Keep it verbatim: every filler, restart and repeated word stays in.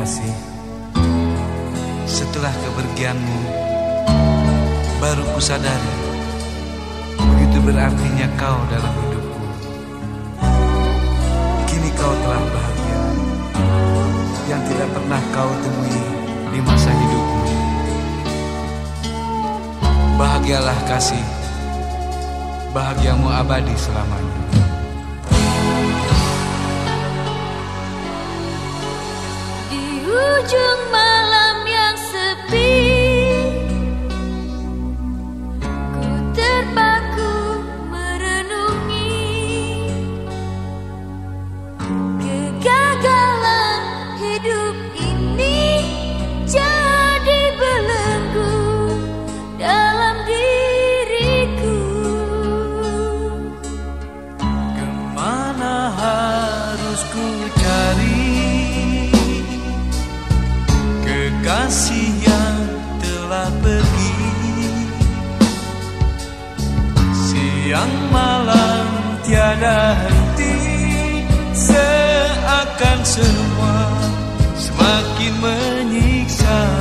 kasih, setelah kepergianmu baru kusadari begitu berartinya kau dalam hidupku. Kini kau telah bahagia yang tidak pernah kau temui di masa hidupmu. Bahagialah kasih, bahagiamu abadi selamanya. Di ujung malam yang sepi, ku terpaku merenungi kegagalan hidup ini jadi belenggu dalam diriku. Kemana harus ku cari kekasih yang telah pergi? Siang malam tiada henti, seakan semua semakin menyiksa.